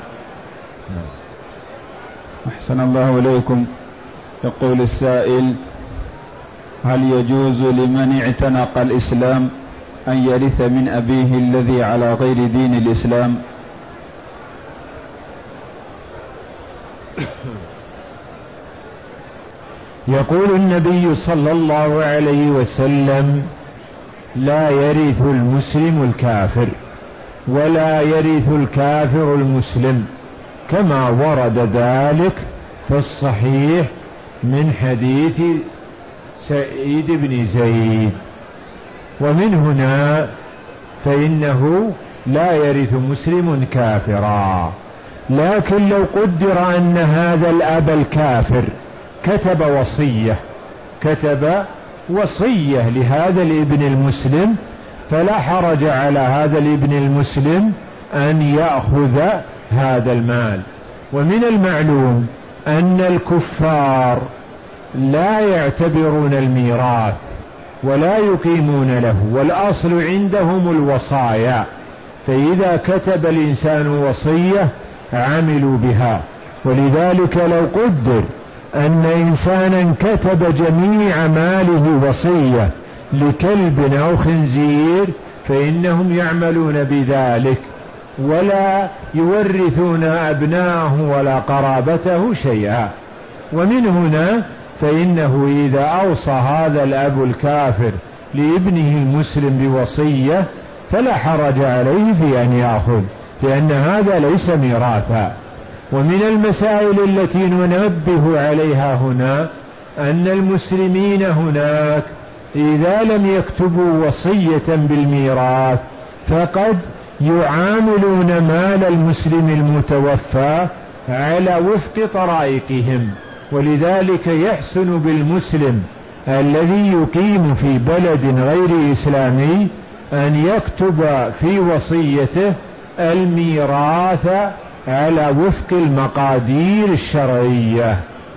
أحسن الله إليكم. يقول السائل: هل يجوز لمن اعتنق الإسلام أن يرث من أبيه الذي على غير دين الإسلام؟ يقول النبي صلى الله عليه وسلم: لا يرث المسلم الكافر ولا يرث الكافر المسلم، كما ورد ذلك في الصحيح من حديث سعيد بن زيد. ومن هنا فإنه لا يرث مسلم كافرا. لكن لو قدر أن هذا الأب الكافر كتب وصية كتب وصية لهذا الابن المسلم، فلا حرج على هذا الابن المسلم أن يأخذ هذا المال. ومن المعلوم أن الكفار لا يعتبرون الميراث ولا يقيمون له، والأصل عندهم الوصايا، فإذا كتب الإنسان وصية عملوا بها. ولذلك لو قدر أن إنسانا كتب جميع ماله وصية لكلب أو خنزير فإنهم يعملون بذلك ولا يورثون أبناءه ولا قرابته شيئا. ومن هنا فإنه إذا أوصى هذا الأب الكافر لابنه المسلم بوصية فلا حرج عليه في أن يأخذ، لأن هذا ليس ميراثا. ومن المسائل التي ننبه عليها هنا أن المسلمين هناك إذا لم يكتبوا وصية بالميراث فقد يعاملون مال المسلم المتوفى على وفق طرائقهم. ولذلك يحسن بالمسلم الذي يقيم في بلد غير إسلامي أن يكتب في وصيته الميراث على وفق المقادير الشرعية.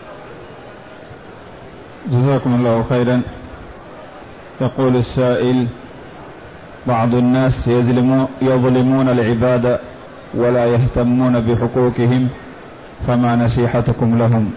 جزاكم الله خيرا. يقول السائل: بعض الناس يظلمون العباد ولا يهتمون بحقوقهم، فما نصيحتكم لهم؟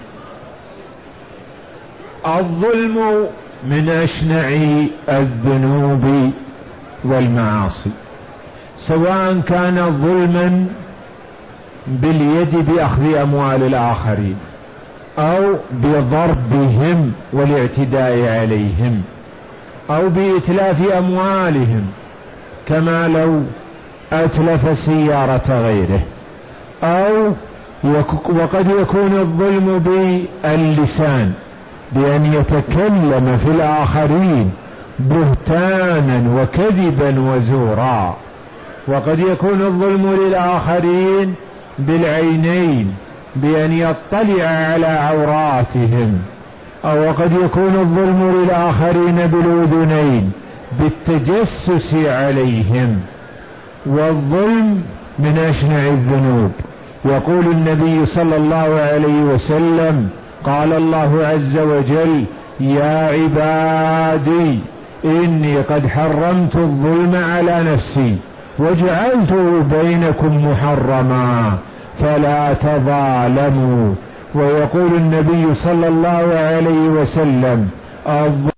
الظلم من أشنع الذنوب والمعاصي، سواء كان ظلما باليد بأخذ أموال الآخرين أو بضربهم والاعتداء عليهم أو بإتلاف أموالهم، كما لو أتلف سيارة غيره، أو وقد يكون الظلم باللسان بأن يتكلم في الآخرين بهتانا وكذبا وزورا، وقد يكون الظلم للآخرين بالعينين بأن يطلع على عوراتهم، أو قد يكون الظلم للآخرين بالأذنين بالتجسس عليهم. والظلم من أشنع الذنوب. يقول النبي صلى الله عليه وسلم: قال الله عز وجل: يا عبادي إني قد حرمت الظلم على نفسي وجعلته بينكم محرما فلا تظالموا. ويقول النبي صلى الله عليه وسلم: الظلم